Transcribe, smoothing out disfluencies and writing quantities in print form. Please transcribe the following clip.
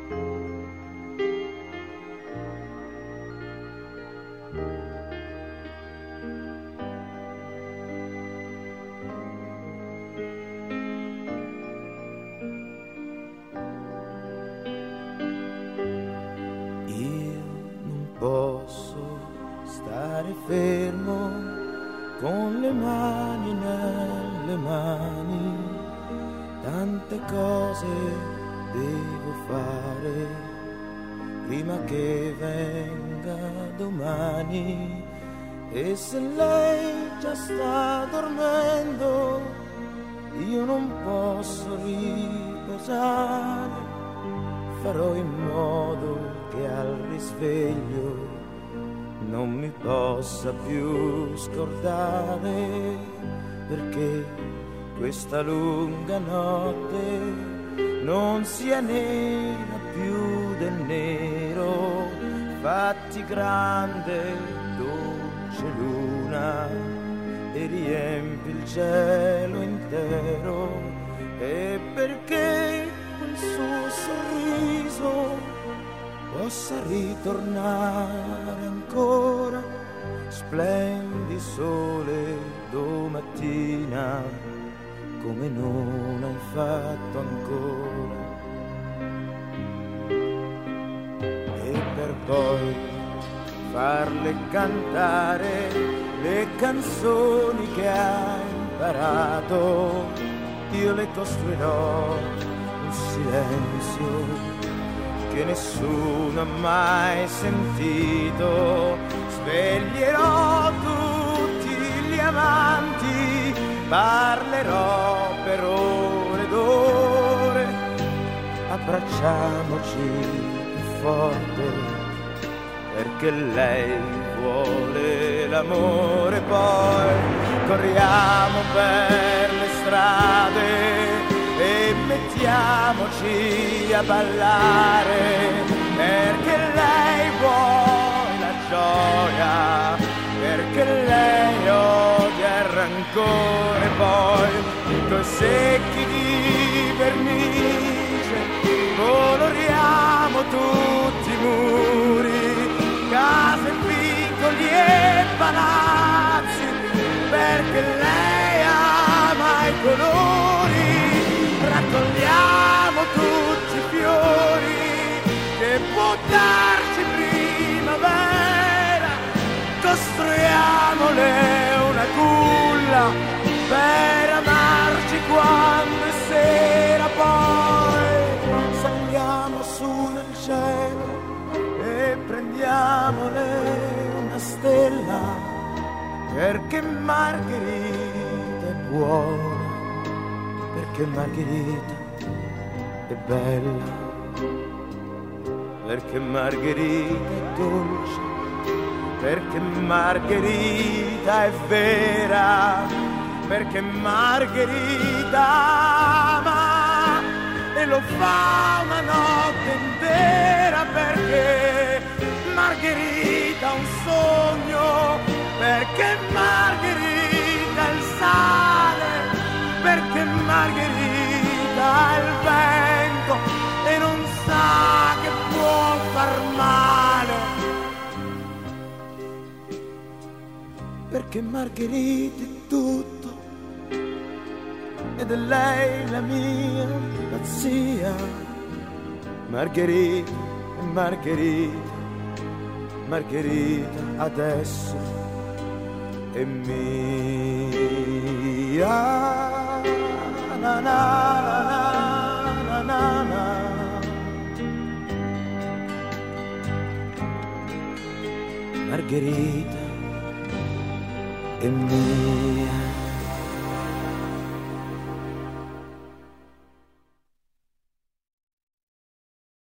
Posso stare fermo con le mani nelle mani, tante cose devo fare prima che venga domani. E se lei già sta dormendo, io non posso riposare. Farò in modo che al risveglio non mi possa più scordare, perché questa lunga notte non sia nera più del nero. Fatti grande, dolce luna, e riempi il cielo intero. E perché quel suo sorriso possa ritornare ancora, splendi sole domattina come non hai fatto ancora. E per poi farle cantare le canzoni che hai imparato, io le costruirò un silenzio che nessuno ha mai sentito. Sveglierò tutti gli amanti, parlerò per ore ed ore. Abbracciamoci più forte, perché lei vuole l'amore. Poi corriamo per le strade e mettiamoci a ballare, perché lei vuole la gioia, perché lei odia il rancore. Poi coi secchi di vernice coloriamo tutti i muri, case, vicoli e palazzi, perché lei ama i colori. Raccogliamo tutti i fiori che può darci primavera, costruiamole una culla per amarci quando è sera. Poi saliamo su nel cielo e prendiamole una stella, perché Margherita è buona, perché Margherita è bella, perché Margherita è dolce, perché Margherita è vera, perché Margherita ama e lo fa una notte intera, perché Margherita ha un sogno, perché Margherita è il sale, perché Margherita ha il vento e non sa che può far male, perché Margherita è tutto ed è lei la mia pazzia. Margherita, Margherita, Margherita adesso è mia. Na, na, na, na, na. Margherita è mia.